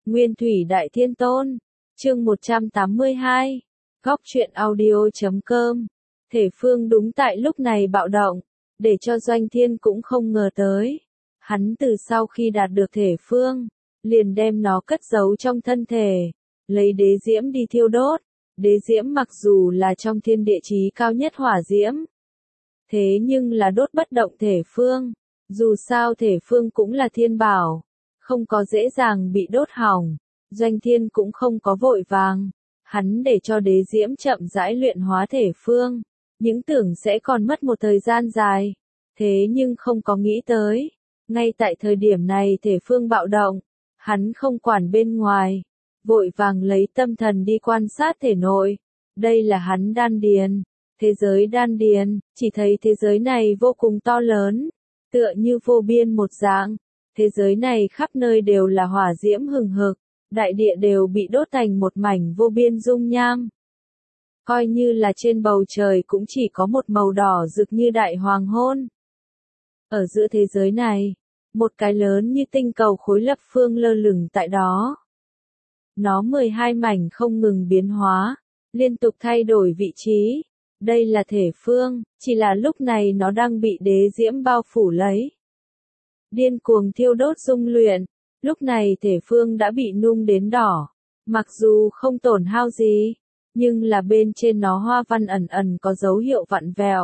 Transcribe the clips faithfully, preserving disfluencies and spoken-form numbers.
Nguyên Thủy Đại Thiên Tôn, chương một trăm tám mươi hai, góc truyện audio.com. Thể phương đúng tại lúc này bạo động, để cho Doanh Thiên cũng không ngờ tới. Hắn từ sau khi đạt được thể phương, liền đem nó cất giấu trong thân thể, lấy đế diễm đi thiêu đốt. Đế diễm mặc dù là trong thiên địa chí cao nhất hỏa diễm, thế nhưng là đốt bất động thể phương. Dù sao thể phương cũng là thiên bảo, không có dễ dàng bị đốt hỏng. Doanh Thiên cũng không có vội vàng, hắn để cho đế diễm chậm rãi luyện hóa thể phương, những tưởng sẽ còn mất một thời gian dài, thế nhưng không có nghĩ tới, ngay tại thời điểm này thể phương bạo động, hắn không quản bên ngoài, vội vàng lấy tâm thần đi quan sát thể nội. Đây là hắn đan điền, thế giới đan điền, chỉ thấy thế giới này vô cùng to lớn, tựa như vô biên một dạng. Thế giới này khắp nơi đều là hỏa diễm hừng hực, đại địa đều bị đốt thành một mảnh vô biên dung nham. Coi như là trên bầu trời cũng chỉ có một màu đỏ rực như đại hoàng hôn. Ở giữa thế giới này, một cái lớn như tinh cầu khối lập phương lơ lửng tại đó. Nó mười hai mảnh không ngừng biến hóa, liên tục thay đổi vị trí. Đây là thể phương, chỉ là lúc này nó đang bị đế diễm bao phủ lấy. Điên cuồng thiêu đốt dung luyện, lúc này thể phương đã bị nung đến đỏ, mặc dù không tổn hao gì, nhưng là bên trên nó hoa văn ẩn ẩn có dấu hiệu vặn vẹo.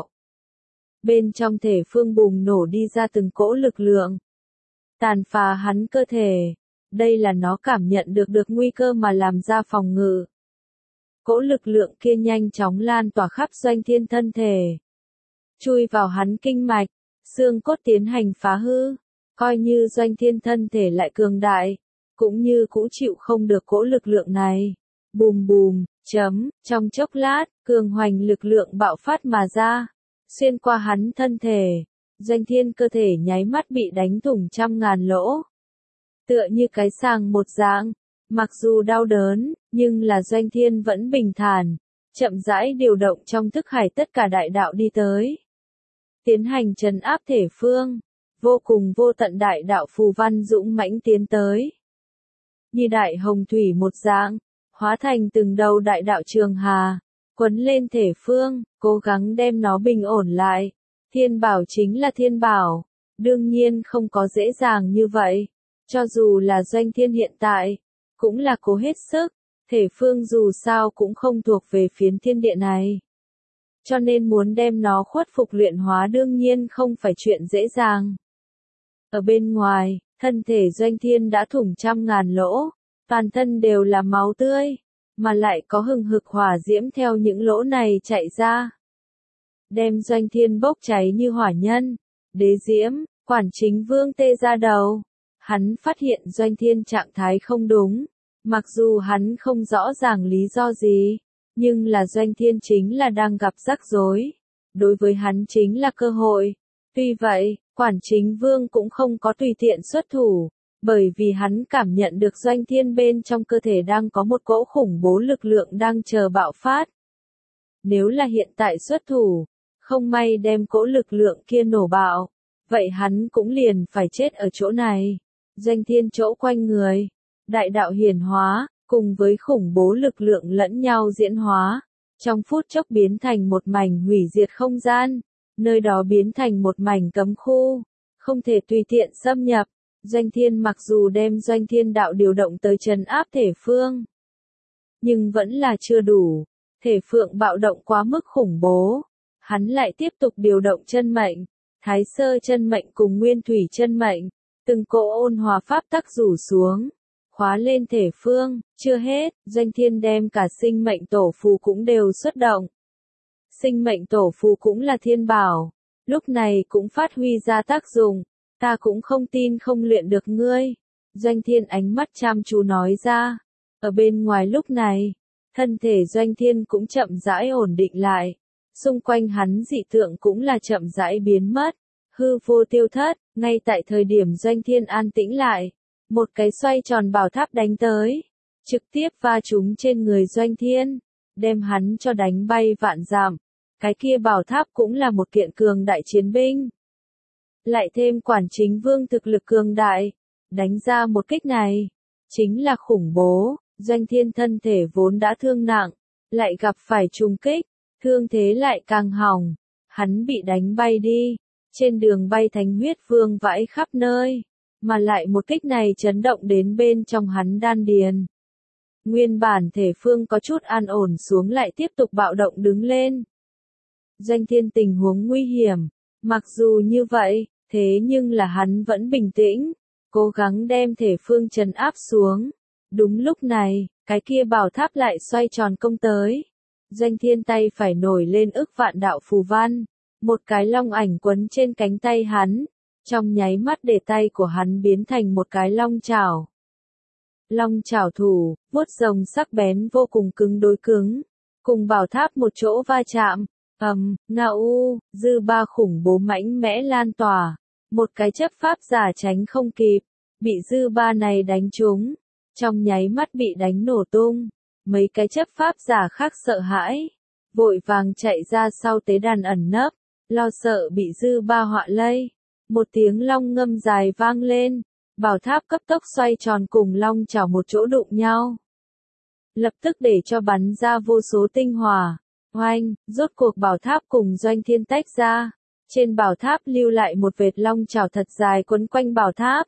Bên trong thể phương bùng nổ đi ra từng cỗ lực lượng, tàn phá hắn cơ thể, đây là nó cảm nhận được được nguy cơ mà làm ra phòng ngự. Cỗ lực lượng kia nhanh chóng lan tỏa khắp Doanh Thiên thân thể, chui vào hắn kinh mạch, xương cốt tiến hành phá hư. Coi như Doanh Thiên thân thể lại cường đại, cũng như cũ chịu không được cỗ lực lượng này. Bùm bùm, chấm, trong chốc lát, cường hoành lực lượng bạo phát mà ra, xuyên qua hắn thân thể. Doanh Thiên cơ thể nháy mắt bị đánh thủng trăm ngàn lỗ. Tựa như cái sàng một dạng, mặc dù đau đớn, nhưng là Doanh Thiên vẫn bình thản, chậm rãi điều động trong thức hải tất cả đại đạo đi tới. Tiến hành trấn áp thể phương. Vô cùng vô tận đại đạo phù văn dũng mãnh tiến tới. Như đại hồng thủy một dạng, hóa thành từng đầu đại đạo trường hà, quấn lên thể phương, cố gắng đem nó bình ổn lại. Thiên bảo chính là thiên bảo, đương nhiên không có dễ dàng như vậy. Cho dù là Doanh Thiên hiện tại, cũng là cố hết sức, thể phương dù sao cũng không thuộc về phiến thiên địa này. Cho nên muốn đem nó khuất phục luyện hóa đương nhiên không phải chuyện dễ dàng. Ở bên ngoài, thân thể Doanh Thiên đã thủng trăm ngàn lỗ, toàn thân đều là máu tươi, mà lại có hừng hực hỏa diễm theo những lỗ này chạy ra. Đem Doanh Thiên bốc cháy như hỏa nhân, đế diễm, quản chính vương tê ra đầu. Hắn phát hiện Doanh Thiên trạng thái không đúng, mặc dù hắn không rõ ràng lý do gì, nhưng là Doanh Thiên chính là đang gặp rắc rối. Đối với hắn chính là cơ hội. Tuy vậy, quản chính vương cũng không có tùy tiện xuất thủ, bởi vì hắn cảm nhận được Doanh Thiên bên trong cơ thể đang có một cỗ khủng bố lực lượng đang chờ bạo phát. Nếu là hiện tại xuất thủ, không may đem cỗ lực lượng kia nổ bạo, vậy hắn cũng liền phải chết ở chỗ này. Doanh Thiên chỗ quanh người, đại đạo hiển hóa, cùng với khủng bố lực lượng lẫn nhau diễn hóa, trong phút chốc biến thành một mảnh hủy diệt không gian. Nơi đó biến thành một mảnh cấm khu, không thể tùy tiện xâm nhập. Doanh Thiên mặc dù đem Doanh Thiên đạo điều động tới trấn áp thể phương, nhưng vẫn là chưa đủ. Thể phượng bạo động quá mức khủng bố, hắn lại tiếp tục điều động chân mệnh, Thái Sơ chân mệnh cùng Nguyên Thủy chân mệnh, từng cỗ ôn hòa pháp tắc rủ xuống, khóa lên thể phương. Chưa hết, Doanh Thiên đem cả sinh mệnh tổ phù cũng đều xuất động. Sinh mệnh tổ phù cũng là thiên bảo, lúc này cũng phát huy ra tác dụng, ta cũng không tin không luyện được ngươi. Doanh Thiên ánh mắt chăm chú nói ra. Ở bên ngoài lúc này, thân thể Doanh Thiên cũng chậm rãi ổn định lại, xung quanh hắn dị tượng cũng là chậm rãi biến mất, hư vô tiêu thất. Ngay tại thời điểm Doanh Thiên an tĩnh lại, một cái xoay tròn bảo tháp đánh tới, trực tiếp va trúng trên người Doanh Thiên, đem hắn cho đánh bay vạn dặm. Cái kia bảo tháp cũng là một kiện cường đại chiến binh. Lại thêm quản chính vương thực lực cường đại, đánh ra một kích này, chính là khủng bố. Doanh Thiên thân thể vốn đã thương nặng, lại gặp phải trùng kích, thương thế lại càng hỏng. Hắn bị đánh bay đi, trên đường bay thánh huyết vương vãi khắp nơi, mà lại một kích này chấn động đến bên trong hắn đan điền. Nguyên bản thể phương có chút an ổn xuống lại tiếp tục bạo động đứng lên. Doanh Thiên tình huống nguy hiểm, mặc dù như vậy, thế nhưng là hắn vẫn bình tĩnh, cố gắng đem thể phương trấn áp xuống. Đúng lúc này, cái kia bảo tháp lại xoay tròn công tới. Doanh Thiên tay phải nổi lên ức vạn đạo phù văn, một cái long ảnh quấn trên cánh tay hắn, trong nháy mắt để tay của hắn biến thành một cái long chảo. Long chảo thủ, vuốt rồng sắc bén vô cùng cứng đối cứng, cùng bảo tháp một chỗ va chạm, ầm, ngao, dư ba khủng bố mãnh mẽ lan tỏa, một cái chấp pháp giả tránh không kịp, bị dư ba này đánh trúng, trong nháy mắt bị đánh nổ tung, mấy cái chấp pháp giả khác sợ hãi, vội vàng chạy ra sau tế đàn ẩn nấp, lo sợ bị dư ba họa lây. Một tiếng long ngâm dài vang lên, bảo tháp cấp tốc xoay tròn cùng long chảo một chỗ đụng nhau. Lập tức để cho bắn ra vô số tinh hỏa. Oanh, rốt cuộc bảo tháp cùng Doanh Thiên tách ra. Trên bảo tháp lưu lại một vệt long chảo thật dài quấn quanh bảo tháp.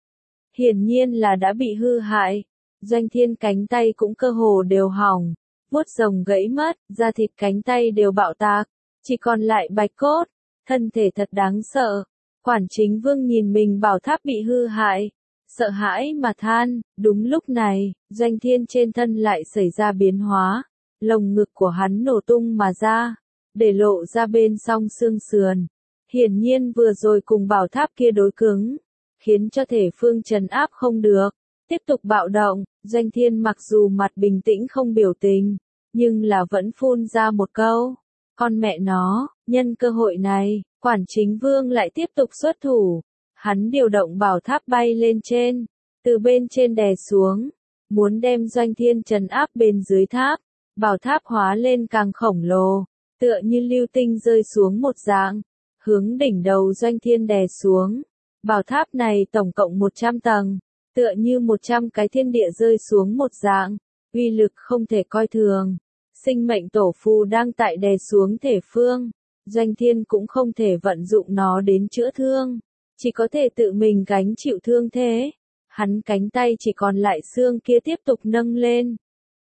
Hiển nhiên là đã bị hư hại. Doanh Thiên cánh tay cũng cơ hồ đều hỏng. Vuốt rồng gãy mất, da thịt cánh tay đều bạo tạc. Chỉ còn lại bạch cốt. Thân thể thật đáng sợ. Quản Chính Vương nhìn mình bảo tháp bị hư hại, sợ hãi mà than. Đúng lúc này, Doanh Thiên trên thân lại xảy ra biến hóa, lồng ngực của hắn nổ tung mà ra, để lộ ra bên song xương sườn. Hiển nhiên vừa rồi cùng bảo tháp kia đối cứng, khiến cho thể phương trấn áp không được, tiếp tục bạo động. Doanh Thiên mặc dù mặt bình tĩnh không biểu tình, nhưng là vẫn phun ra một câu, con mẹ nó, nhân cơ hội này. Quản Chính Vương lại tiếp tục xuất thủ, hắn điều động bảo tháp bay lên trên, từ bên trên đè xuống, muốn đem Doanh Thiên trấn áp bên dưới tháp. Bảo tháp hóa lên càng khổng lồ, tựa như lưu tinh rơi xuống một dạng, hướng đỉnh đầu Doanh Thiên đè xuống. Bảo tháp này tổng cộng một trăm tầng, tựa như một trăm cái thiên địa rơi xuống một dạng, uy lực không thể coi thường. Sinh mệnh tổ phù đang tại đè xuống thể phương. Doanh Thiên cũng không thể vận dụng nó đến chữa thương, chỉ có thể tự mình gánh chịu thương thế. Hắn cánh tay chỉ còn lại xương kia tiếp tục nâng lên.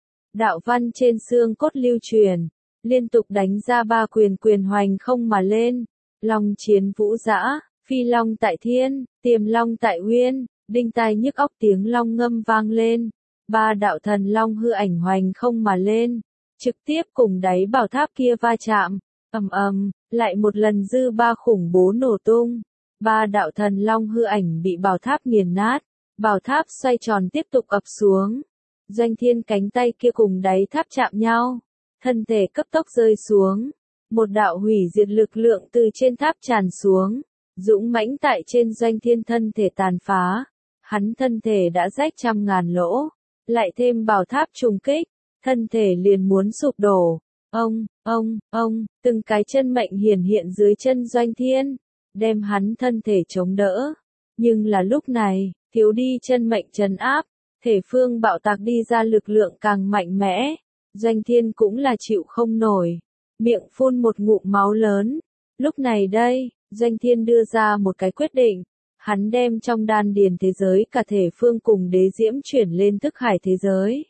Đạo văn trên xương cốt lưu truyền, liên tục đánh ra ba quyền quyền hoành không mà lên. Long chiến vũ dã, phi long tại thiên, tiềm long tại uyên, đinh tai nhức óc tiếng long ngâm vang lên. Ba đạo thần long hư ảnh hoành không mà lên, trực tiếp cùng đáy bảo tháp kia va chạm. Ầm ầm, lại một lần dư ba khủng bố nổ tung. Ba đạo thần long hư ảnh bị bảo tháp nghiền nát, bảo tháp xoay tròn tiếp tục ập xuống. Doanh Thiên cánh tay kia cùng đáy tháp chạm nhau, thân thể cấp tốc rơi xuống. Một đạo hủy diệt lực lượng từ trên tháp tràn xuống, dũng mãnh tại trên Doanh Thiên thân thể tàn phá. Hắn thân thể đã rách trăm ngàn lỗ, lại thêm bảo tháp trùng kích, thân thể liền muốn sụp đổ. Ông, ông, ông, từng cái chân mệnh hiển hiện dưới chân Doanh Thiên, đem hắn thân thể chống đỡ. Nhưng là lúc này, thiếu đi chân mệnh trấn áp, thể phương bạo tạc đi ra lực lượng càng mạnh mẽ. Doanh Thiên cũng là chịu không nổi, miệng phun một ngụm máu lớn. Lúc này đây, Doanh Thiên đưa ra một cái quyết định, hắn đem trong đan điền thế giới cả thể phương cùng đế diễm chuyển lên thức hải thế giới.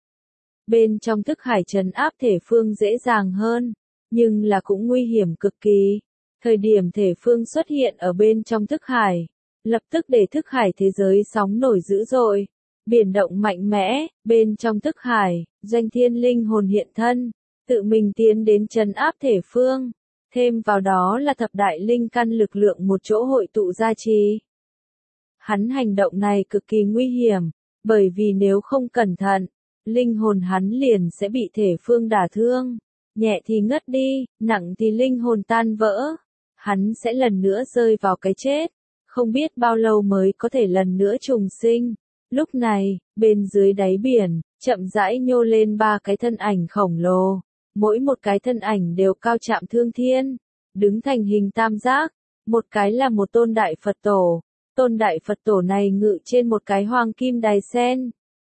Bên trong thức hải trấn áp thể phương dễ dàng hơn, nhưng là cũng nguy hiểm cực kỳ. Thời điểm thể phương xuất hiện ở bên trong thức hải, lập tức để thức hải thế giới sóng nổi dữ dội, biển động mạnh mẽ. Bên trong thức hải, Doanh Thiên linh hồn hiện thân, tự mình tiến đến trấn áp thể phương, thêm vào đó là thập đại linh căn lực lượng một chỗ hội tụ gia trì. Hắn hành động này cực kỳ nguy hiểm, bởi vì nếu không cẩn thận, linh hồn hắn liền sẽ bị thể phương đả thương, nhẹ thì ngất đi, nặng thì linh hồn tan vỡ. Hắn sẽ lần nữa rơi vào cái chết, không biết bao lâu mới có thể lần nữa trùng sinh. Lúc này, bên dưới đáy biển, chậm rãi nhô lên ba cái thân ảnh khổng lồ, mỗi một cái thân ảnh đều cao chạm thương thiên, đứng thành hình tam giác. Một cái là một tôn đại Phật tổ, tôn đại Phật tổ này ngự trên một cái hoàng kim đài sen,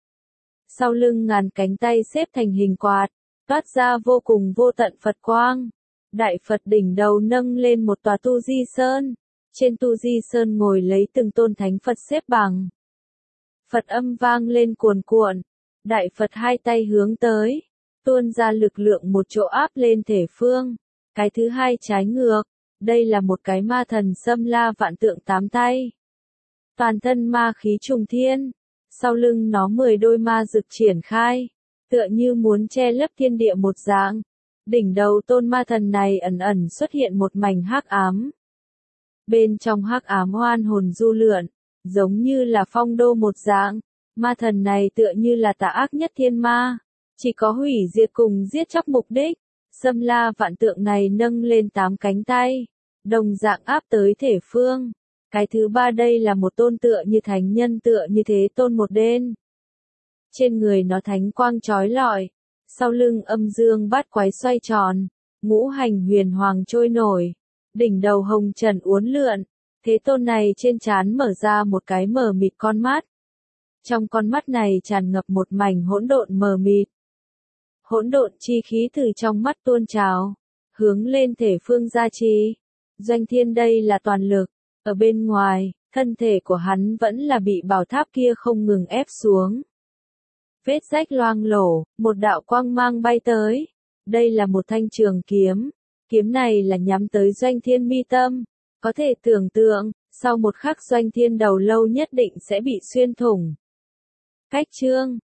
Sau lưng ngàn cánh tay xếp thành hình quạt, toát ra vô cùng vô tận Phật quang. Đại Phật đỉnh đầu nâng lên một tòa Tu Di Sơn. Trên Tu Di Sơn ngồi lấy từng tôn thánh Phật xếp bằng. Phật âm vang lên cuồn cuộn. Đại Phật hai tay hướng tới, tuôn ra lực lượng một chỗ áp lên thể phương. Cái thứ hai trái ngược, đây là một cái ma thần xâm la vạn tượng tám tay. Toàn thân ma khí trùng thiên, sau lưng nó mười đôi ma rực triển khai, tựa như muốn che lấp thiên địa một dạng. Đỉnh đầu tôn ma thần này ẩn ẩn xuất hiện một mảnh hắc ám. Bên trong hắc ám oan hồn du lượn, giống như là phong đô một dạng. Ma thần này tựa như là tà ác nhất thiên ma, chỉ có hủy diệt cùng giết chóc mục đích. Xâm la vạn tượng này nâng lên tám cánh tay, đồng dạng áp tới thể phương. Cái thứ ba đây là một tôn tựa như thánh nhân tựa như thế tôn một đen. Trên người nó thánh quang chói lọi, sau lưng âm dương bát quái xoay tròn, ngũ hành huyền hoàng trôi nổi, đỉnh đầu hồng trần uốn lượn. Thế tôn này trên trán mở ra một cái mờ mịt con mắt. Trong con mắt này tràn ngập một mảnh hỗn độn mờ mịt. Hỗn độn chi khí từ trong mắt tuôn trào, hướng lên thể phương gia trì. Doanh Thiên đây là toàn lực, ở bên ngoài, thân thể của hắn vẫn là bị bảo tháp kia không ngừng ép xuống. Vết rách loang lổ, một đạo quang mang bay tới. Đây là một thanh trường kiếm, kiếm này là nhắm tới Doanh Thiên mi tâm. Có thể tưởng tượng, sau một khắc Doanh Thiên đầu lâu nhất định sẽ bị xuyên thủng. Cách chương